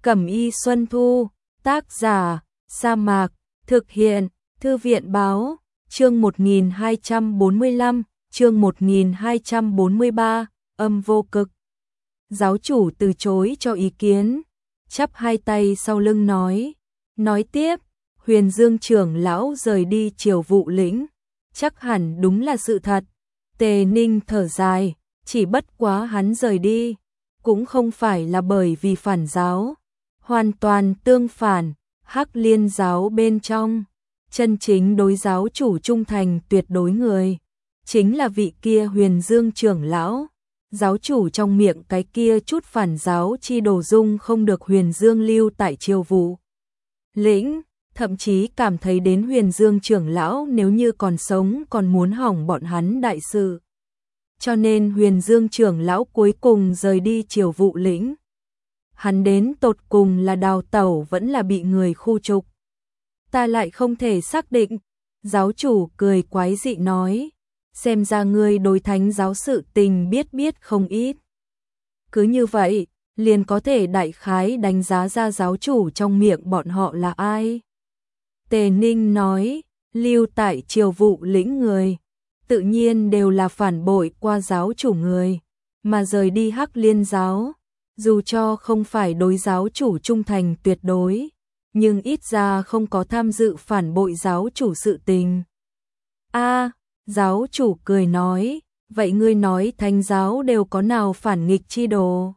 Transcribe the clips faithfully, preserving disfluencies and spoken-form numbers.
Cẩm y Xuân Thu, tác giả, Sa Mạc, thực hiện, Thư viện báo, chương một nghìn hai trăm bốn mươi lăm, chương một nghìn hai trăm bốn mươi ba, âm vô cực. Giáo chủ từ chối cho ý kiến, chắp hai tay sau lưng nói, nói tiếp, Huyền Dương trưởng lão rời đi Triều Vụ lĩnh, chắc hẳn đúng là sự thật. Tề Ninh thở dài, chỉ bất quá hắn rời đi, cũng không phải là bởi vì phản giáo, hoàn toàn tương phản, Hắc Liên giáo bên trong, chân chính đối giáo chủ trung thành tuyệt đối người, chính là vị kia Huyền Dương trưởng lão. Giáo chủ trong miệng cái kia chút phản giáo chi đồ dung không được Huyền Dương lưu tại Triều Vụ lĩnh, thậm chí cảm thấy đến Huyền Dương trưởng lão nếu như còn sống còn muốn hỏng bọn hắn đại sự. Cho nên Huyền Dương trưởng lão cuối cùng rời đi Triều Vụ lĩnh. Hắn đến tột cùng là đào tẩu vẫn là bị người khu trục. Ta lại không thể xác định. Giáo chủ cười quái dị nói, xem ra ngươi đối thánh giáo sự tình biết biết không ít. Cứ như vậy, liền có thể đại khái đánh giá ra giáo chủ trong miệng bọn họ là ai. Tề Ninh nói, lưu tại Triều Vụ lĩnh người, tự nhiên đều là phản bội qua giáo chủ người, mà rời đi Hắc Liên giáo, dù cho không phải đối giáo chủ trung thành tuyệt đối, nhưng ít ra không có tham dự phản bội giáo chủ sự tình. A, giáo chủ cười nói, vậy ngươi nói thánh giáo đều có nào phản nghịch chi đồ?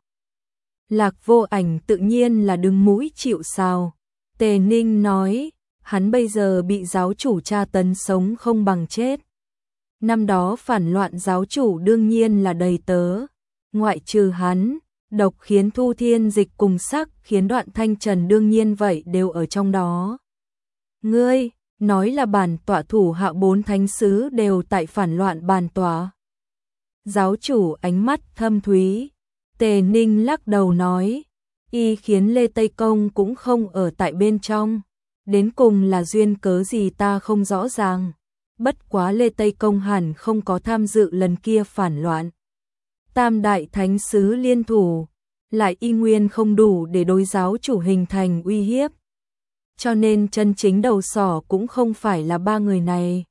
Lạc Vô Ảnh tự nhiên là đứng mũi chịu sào. Tề Ninh nói, hắn bây giờ bị giáo chủ tra tấn sống không bằng chết. Năm đó phản loạn giáo chủ đương nhiên là đầy tớ, ngoại trừ hắn, độc khiến Thu Thiên Dịch cùng sắc khiến Đoạn Thanh Trần đương nhiên vậy đều ở trong đó. Ngươi, nói là bản tọa thủ hạ bốn thánh sứ đều tại phản loạn bản tọa. Giáo chủ ánh mắt thâm thúy, Tề Ninh lắc đầu nói, y khiến Lê Tây Công cũng không ở tại bên trong, đến cùng là duyên cớ gì ta không rõ ràng. Bất quá Lê Tây Công hẳn không có tham dự lần kia phản loạn. Tam đại thánh sứ liên thủ, lại y nguyên không đủ để đối giáo chủ hình thành uy hiếp. Cho nên chân chính đầu sỏ cũng không phải là ba người này,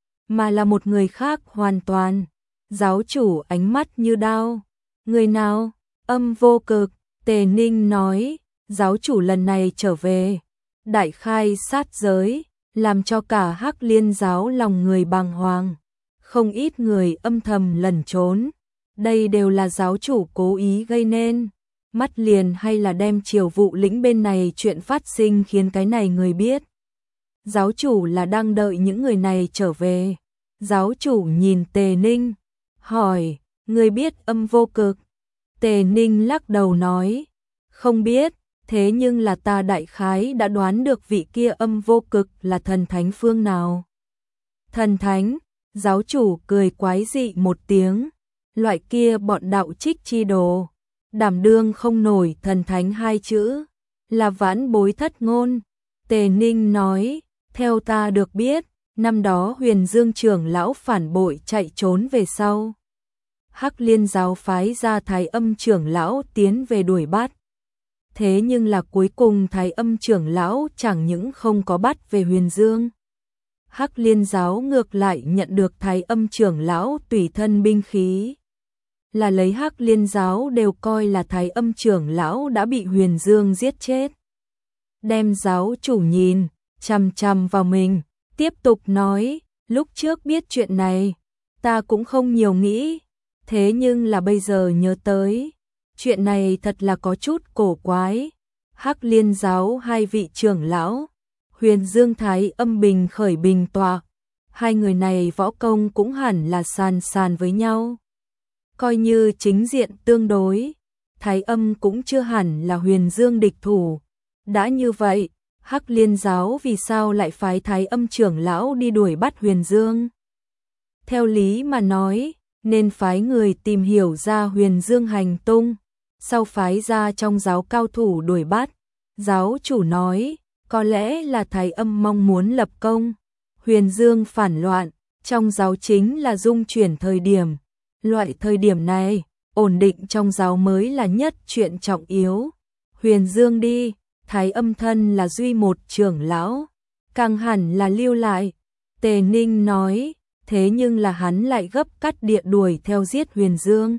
mà là một người khác hoàn toàn. Giáo chủ ánh mắt như đao. Người nào? Âm vô cực. Tề Ninh nói, giáo chủ lần này trở về, đại khai sát giới, làm cho cả Hắc Liên giáo lòng người bàng hoàng. Không ít người âm thầm lẩn trốn. Đây đều là giáo chủ cố ý gây nên. Mắt liền hay là đem Triều Vụ lĩnh bên này chuyện phát sinh khiến cái này người biết. Giáo chủ là đang đợi những người này trở về. Giáo chủ nhìn Tề Ninh, hỏi, người biết âm vô cực? Tề Ninh lắc đầu nói, không biết, thế nhưng là ta đại khái đã đoán được vị kia âm vô cực là thần thánh phương nào. Thần thánh, giáo chủ cười quái dị một tiếng, loại kia bọn đạo trích chi đồ, đảm đương không nổi thần thánh hai chữ, là vãn bối thất ngôn. Tề Ninh nói, theo ta được biết, năm đó Huyền Dương trưởng lão phản bội chạy trốn về sau. Hắc Liên giáo phái ra Thái Âm trưởng lão tiến về đuổi bắt. Thế nhưng là cuối cùng Thái Âm trưởng lão chẳng những không có bắt về Huyền Dương. Hắc Liên giáo ngược lại nhận được Thái Âm trưởng lão tùy thân binh khí. Là lấy Hắc Liên giáo đều coi là Thái Âm trưởng lão đã bị Huyền Dương giết chết. Đem giáo chủ nhìn, chằm chằm vào mình, tiếp tục nói, lúc trước biết chuyện này, ta cũng không nhiều nghĩ, thế nhưng là bây giờ nhớ tới, chuyện này thật là có chút cổ quái. Hắc Liên giáo hai vị trưởng lão, Huyền Dương Thái Âm bình khởi bình tọa, hai người này võ công cũng hẳn là sàn sàn với nhau. Coi như chính diện tương đối, Thái Âm cũng chưa hẳn là Huyền Dương địch thủ. Đã như vậy, Hắc Liên giáo vì sao lại phái Thái Âm trưởng lão đi đuổi bắt Huyền Dương? Theo lý mà nói, nên phái người tìm hiểu ra Huyền Dương hành tung, sau phái ra trong giáo cao thủ đuổi bắt. Giáo chủ nói, có lẽ là Thái Âm mong muốn lập công. Huyền Dương phản loạn, trong giáo chính là dung chuyển thời điểm. Loại thời điểm này, ổn định trong giáo mới là nhất chuyện trọng yếu. Huyền Dương đi, Thái Âm thân là duy một trưởng lão, càng hẳn là lưu lại. Tề Ninh nói, thế nhưng là hắn lại gấp cắt địa đuổi theo giết Huyền Dương,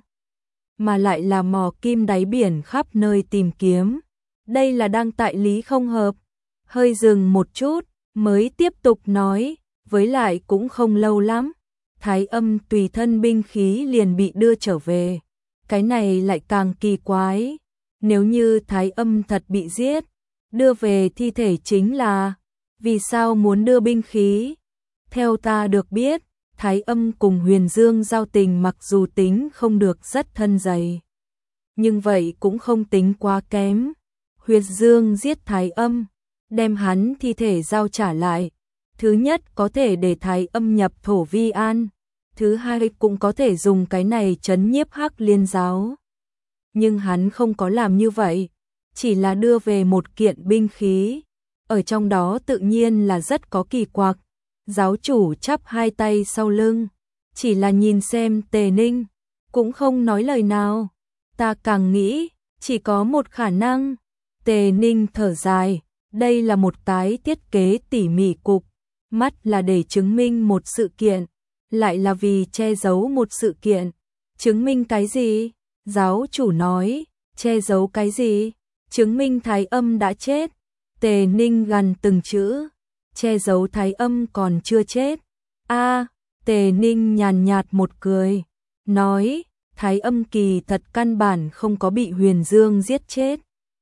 mà lại là mò kim đáy biển khắp nơi tìm kiếm. Đây là đang tại lý không hợp. Hơi dừng một chút, mới tiếp tục nói, với lại cũng không lâu lắm. Thái Âm tùy thân binh khí liền bị đưa trở về. Cái này lại càng kỳ quái. Nếu như Thái Âm thật bị giết, đưa về thi thể chính là, vì sao muốn đưa binh khí? Theo ta được biết, Thái Âm cùng Huyền Dương giao tình mặc dù tính không được rất thân dày, nhưng vậy cũng không tính quá kém. Huyền Dương giết Thái Âm, đem hắn thi thể giao trả lại. Thứ nhất có thể để Thái Âm nhập thổ vi an, thứ hai cũng có thể dùng cái này trấn nhiếp Hắc Liên giáo. Nhưng hắn không có làm như vậy, chỉ là đưa về một kiện binh khí. Ở trong đó tự nhiên là rất có kỳ quặc. Giáo chủ chắp hai tay sau lưng, chỉ là nhìn xem Tề Ninh, cũng không nói lời nào. Ta càng nghĩ, chỉ có một khả năng. Tề Ninh thở dài, đây là một tái thiết kế tỉ mỉ cục, mắt là để chứng minh một sự kiện, lại là vì che giấu một sự kiện. Chứng minh cái gì? Giáo chủ nói, che giấu cái gì? Chứng minh Thái Âm đã chết. Tề Ninh gằn từng chữ, che giấu Thái Âm còn chưa chết. A, Tề Ninh nhàn nhạt một cười, nói, Thái Âm kỳ thật căn bản không có bị Huyền Dương giết chết.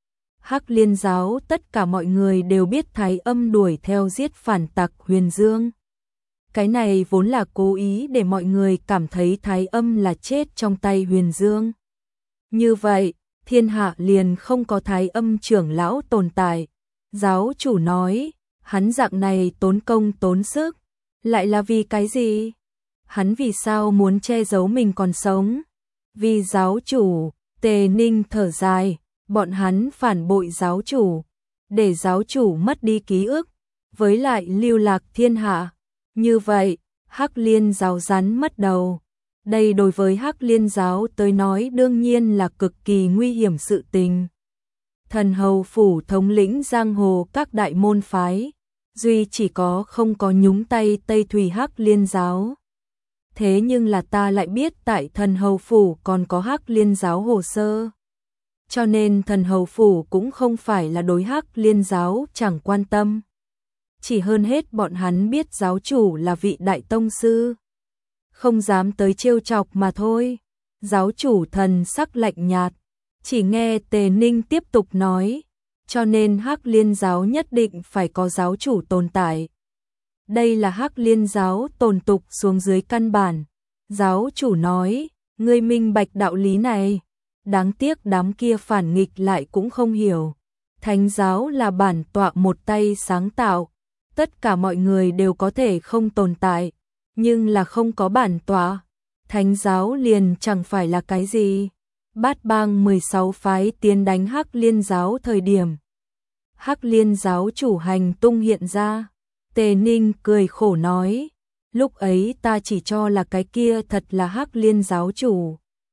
Hắc Liên giáo tất cả mọi người đều biết Thái Âm đuổi theo giết phản tặc Huyền Dương. Cái này vốn là cố ý để mọi người cảm thấy Thái Âm là chết trong tay Huyền Dương. Như vậy, thiên hạ liền không có Thái Âm trưởng lão tồn tại. Giáo chủ nói, hắn dạng này tốn công tốn sức, lại là vì cái gì? Hắn vì sao muốn che giấu mình còn sống? Vì giáo chủ. Tề Ninh thở dài, bọn hắn phản bội giáo chủ, để giáo chủ mất đi ký ức, với lại lưu lạc thiên hạ. Như vậy, Hắc Liên giáo rắn mất đầu. Đây đối với Hắc Liên giáo tới nói đương nhiên là cực kỳ nguy hiểm sự tình. Thần hầu phủ thống lĩnh giang hồ các đại môn phái, duy chỉ có không có nhúng tay Tây Thủy Hắc Liên giáo. Thế nhưng là ta lại biết tại thần hầu phủ còn có Hắc Liên giáo hồ sơ. Cho nên thần hầu phủ cũng không phải là đối Hắc Liên giáo chẳng quan tâm. Chỉ hơn hết bọn hắn biết giáo chủ là vị đại tông sư, không dám tới trêu chọc mà thôi. Giáo chủ thần sắc lạnh nhạt, chỉ nghe Tề Ninh tiếp tục nói, cho nên Hắc Liên giáo nhất định phải có giáo chủ tồn tại. Đây là Hắc Liên giáo tồn tục xuống dưới căn bản. Giáo chủ nói, ngươi minh bạch đạo lý này, đáng tiếc đám kia phản nghịch lại cũng không hiểu. Thánh giáo là bản tọa một tay sáng tạo, tất cả mọi người đều có thể không tồn tại, nhưng là không có bản tọa, thánh giáo liền chẳng phải là cái gì. Bát bang mười sáu phái tiến đánh Hắc Liên giáo thời điểm, Hắc Liên giáo chủ hành tung hiện ra. Tề Ninh cười khổ nói, lúc ấy ta chỉ cho là cái kia thật là Hắc Liên giáo chủ.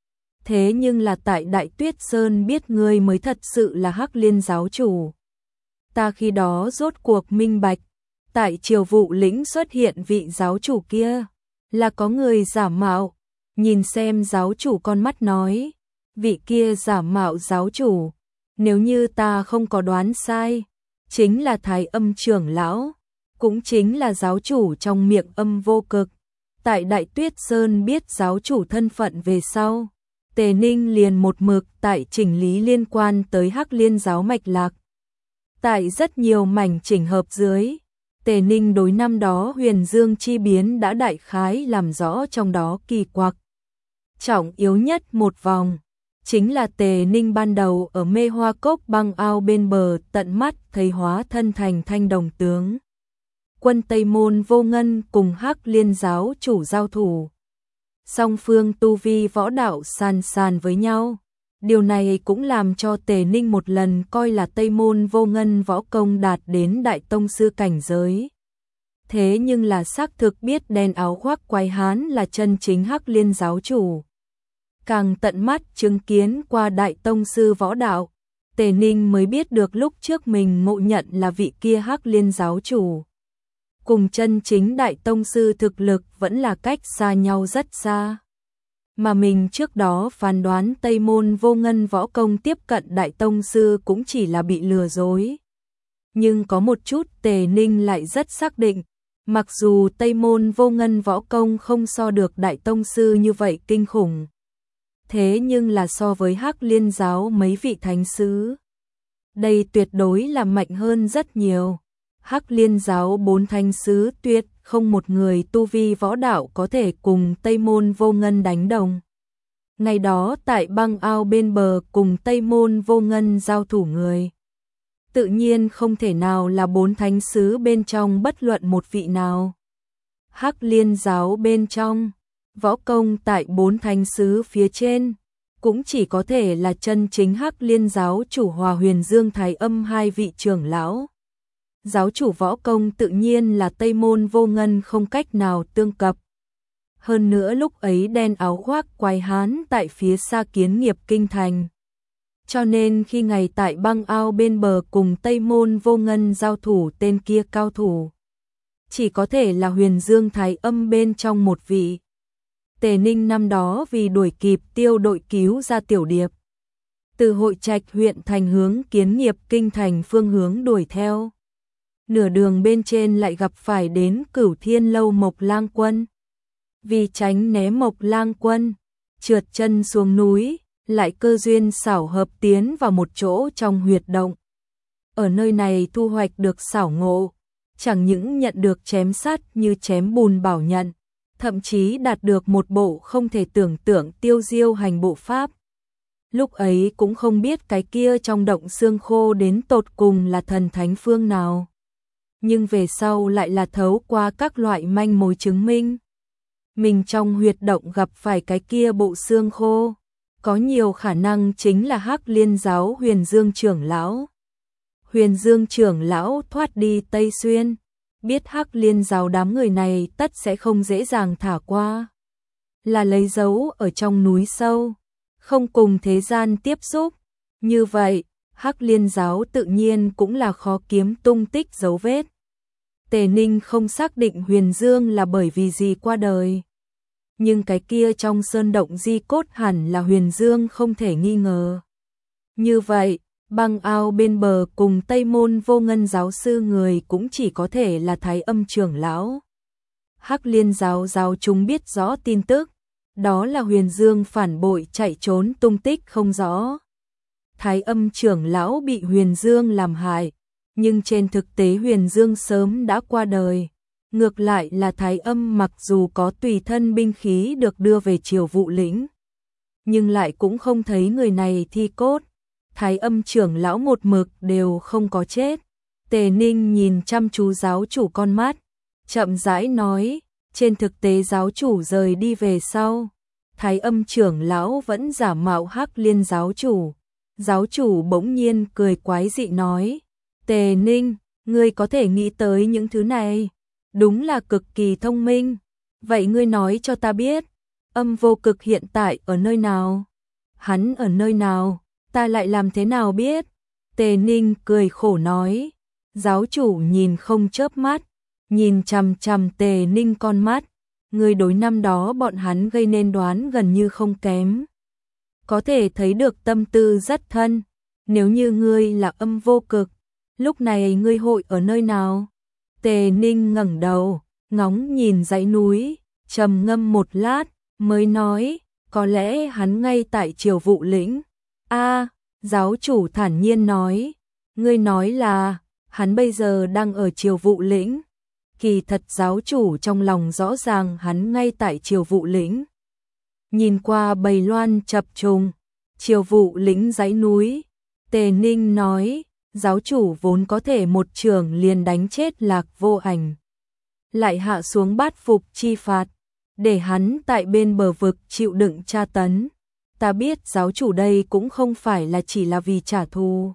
Thế nhưng là tại Đại Tuyết Sơn biết ngươi mới thật sự là Hắc Liên giáo chủ. Ta khi đó rốt cuộc minh bạch, tại Triều Vụ lĩnh xuất hiện vị giáo chủ kia, là có người giả mạo. Nhìn xem giáo chủ con mắt nói, vị kia giả mạo giáo chủ, nếu như ta không có đoán sai, chính là Thái Âm trưởng lão, cũng chính là giáo chủ trong miệng Âm Vô Cực. Tại Đại Tuyết Sơn biết giáo chủ thân phận về sau, Tề Ninh liền một mực tại chỉnh lý liên quan tới Hắc Liên giáo mạch lạc. Tại rất nhiều mảnh chỉnh hợp dưới, Tề Ninh đối năm đó Huyền Dương chi biến đã đại khái làm rõ trong đó kỳ quặc. Trọng yếu nhất một vòng, chính là Tề Ninh ban đầu ở Mê Hoa Cốc băng ao bên bờ tận mắt thấy hóa thân thành Thanh Đồng tướng quân Tây Môn Vô Ngân cùng Hắc Liên giáo chủ giao thủ. Song phương tu vi võ đạo sàn sàn với nhau. Điều này cũng làm cho Tề Ninh một lần coi là Tây Môn Vô Ngân võ công đạt đến đại tông sư cảnh giới. Thế nhưng là xác thực biết đen áo khoác quái hán là chân chính Hắc Liên giáo chủ. Càng tận mắt chứng kiến qua đại tông sư võ đạo, Tề Ninh mới biết được lúc trước mình ngộ nhận là vị kia Hắc Liên giáo chủ. Cùng chân chính đại tông sư thực lực vẫn là cách xa nhau rất xa. Mà mình trước đó phán đoán Tây Môn Vô Ngân võ công tiếp cận đại tông sư cũng chỉ là bị lừa dối. Nhưng có một chút Tề Ninh lại rất xác định, mặc dù Tây Môn Vô Ngân võ công không so được đại tông sư như vậy kinh khủng. Thế nhưng là so với Hắc Liên giáo mấy vị thánh sứ, đây tuyệt đối là mạnh hơn rất nhiều. Hắc Liên giáo bốn thánh sứ tuyệt không một người tu vi võ đạo có thể cùng Tây Môn Vô Ngân đánh đồng. Ngày đó tại băng ao bên bờ cùng Tây Môn Vô Ngân giao thủ người, tự nhiên không thể nào là bốn thánh sứ bên trong bất luận một vị nào. Hắc Liên giáo bên trong, võ công tại bốn thánh sứ phía trên, cũng chỉ có thể là chân chính Hắc Liên giáo chủ Hòa Huyền Dương Thái Âm hai vị trưởng lão. Giáo chủ võ công tự nhiên là Tây Môn Vô Ngân không cách nào tương cập. Hơn nữa lúc ấy đen áo khoác quái hán tại phía xa kiến nghiệp kinh thành. Cho nên khi ngày tại băng ao bên bờ cùng Tây Môn Vô Ngân giao thủ tên kia cao thủ, chỉ có thể là Huyền Dương Thái Âm bên trong một vị. Tề Ninh năm đó vì đuổi kịp tiêu đội cứu ra Tiểu Điệp, từ Hội Trạch huyện thành hướng kiến nghiệp kinh thành phương hướng đuổi theo. Nửa đường bên trên lại gặp phải đến Cửu Thiên Lâu Mộc Lang Quân. Vì tránh né Mộc Lang Quân, trượt chân xuống núi, lại cơ duyên xảo hợp tiến vào một chỗ trong huyệt động. Ở nơi này thu hoạch được xảo ngộ, chẳng những nhận được chém sắt như chém bùn bảo nhận, thậm chí đạt được một bộ không thể tưởng tượng tiêu diêu hành bộ pháp. Lúc ấy cũng không biết cái kia trong động xương khô đến tột cùng là thần thánh phương nào. Nhưng về sau lại là thấu qua các loại manh mối chứng minh. Mình trong huyệt động gặp phải cái kia bộ xương khô, có nhiều khả năng chính là Hắc Liên giáo Huyền Dương trưởng lão. Huyền Dương trưởng lão thoát đi Tây Xuyên, biết Hắc Liên giáo đám người này tất sẽ không dễ dàng thả qua. Là lấy dấu ở trong núi sâu, không cùng thế gian tiếp xúc. Như vậy, Hắc Liên giáo tự nhiên cũng là khó kiếm tung tích dấu vết. Tề Ninh không xác định Huyền Dương là bởi vì gì qua đời. Nhưng cái kia trong sơn động di cốt hẳn là Huyền Dương không thể nghi ngờ. Như vậy, băng ao bên bờ cùng Tây Môn Vô Ngân giáo sư người cũng chỉ có thể là Thái Âm trưởng lão. Hắc Liên giáo giáo chúng biết rõ tin tức, đó là Huyền Dương phản bội chạy trốn tung tích không rõ. Thái Âm trưởng lão bị Huyền Dương làm hại, nhưng trên thực tế Huyền Dương sớm đã qua đời. Ngược lại là Thái Âm mặc dù có tùy thân binh khí được đưa về Triều Vụ lĩnh, nhưng lại cũng không thấy người này thi cốt. Thái Âm trưởng lão một mực đều không có chết. Tề Ninh nhìn chăm chú giáo chủ con mắt, chậm rãi nói, trên thực tế giáo chủ rời đi về sau, Thái Âm trưởng lão vẫn giả mạo Hắc Liên giáo chủ. Giáo chủ bỗng nhiên cười quái dị nói, Tề Ninh, ngươi có thể nghĩ tới những thứ này, đúng là cực kỳ thông minh. Vậy ngươi nói cho ta biết, Âm Vô Cực hiện tại ở nơi nào? Hắn ở nơi nào? Ta lại làm thế nào biết? Tề Ninh cười khổ nói. Giáo chủ nhìn không chớp mắt, nhìn chằm chằm Tề Ninh con mắt. Ngươi đối năm đó bọn hắn gây nên đoán gần như không kém. Có thể thấy được tâm tư rất thân. Nếu như ngươi là Âm Vô Cực, lúc này ngươi hội ở nơi nào? Tề Ninh ngẩng đầu, ngóng nhìn dãy núi, trầm ngâm một lát, mới nói, có lẽ hắn ngay tại Triều Vụ lĩnh. A, giáo chủ thản nhiên nói, ngươi nói là, hắn bây giờ đang ở Triều Vụ lĩnh. Kỳ thật giáo chủ trong lòng rõ ràng hắn ngay tại Triều Vụ lĩnh. Nhìn qua bầy loan chập trùng, Triều Vụ lĩnh dãy núi, Tề Ninh nói, giáo chủ vốn có thể một trường liền đánh chết Lạc Vô Ảnh, lại hạ xuống bát phục chi phạt, để hắn tại bên bờ vực chịu đựng tra tấn. Ta biết giáo chủ đây cũng không phải là chỉ là vì trả thù,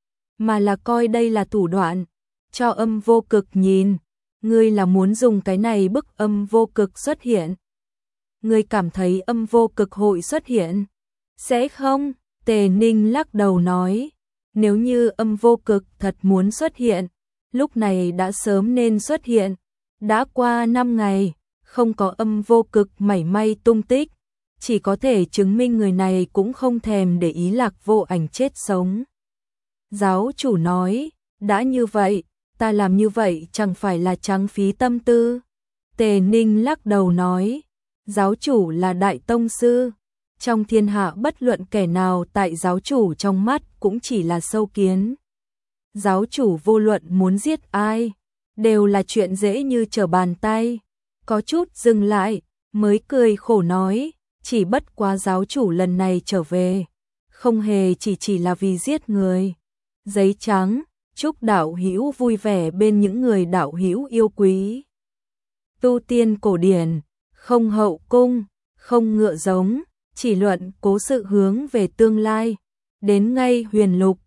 mà là coi đây là thủ đoạn, cho Âm Vô Cực nhìn. Ngươi là muốn dùng cái này bức Âm Vô Cực xuất hiện. Ngươi cảm thấy Âm Vô Cực hội xuất hiện? Sẽ không? Tề Ninh lắc đầu nói. Nếu như âm vô cực thật muốn xuất hiện, lúc này đã sớm nên xuất hiện. Đã qua năm ngày, không có âm vô cực mảy may tung tích, chỉ có thể chứng minh người này cũng không thèm để ý Lạc Vô Ảnh chết sống. Giáo chủ nói, đã như vậy, ta làm như vậy chẳng phải là trắng phí tâm tư. Tề Ninh lắc đầu nói, giáo chủ là đại tông sư, trong thiên hạ bất luận kẻ nào tại giáo chủ trong mắt cũng chỉ là sâu kiến. Giáo chủ vô luận muốn giết ai, đều là chuyện dễ như trở bàn tay. Có chút dừng lại, mới cười khổ nói, chỉ bất quá giáo chủ lần này trở về, không hề chỉ chỉ là vì giết người. Giấy trắng, chúc đạo hữu vui vẻ bên những người đạo hữu yêu quý. Tu tiên cổ điển, không hậu cung, không ngựa giống, chỉ luận cố sự hướng về tương lai. Đến ngay huyền lục,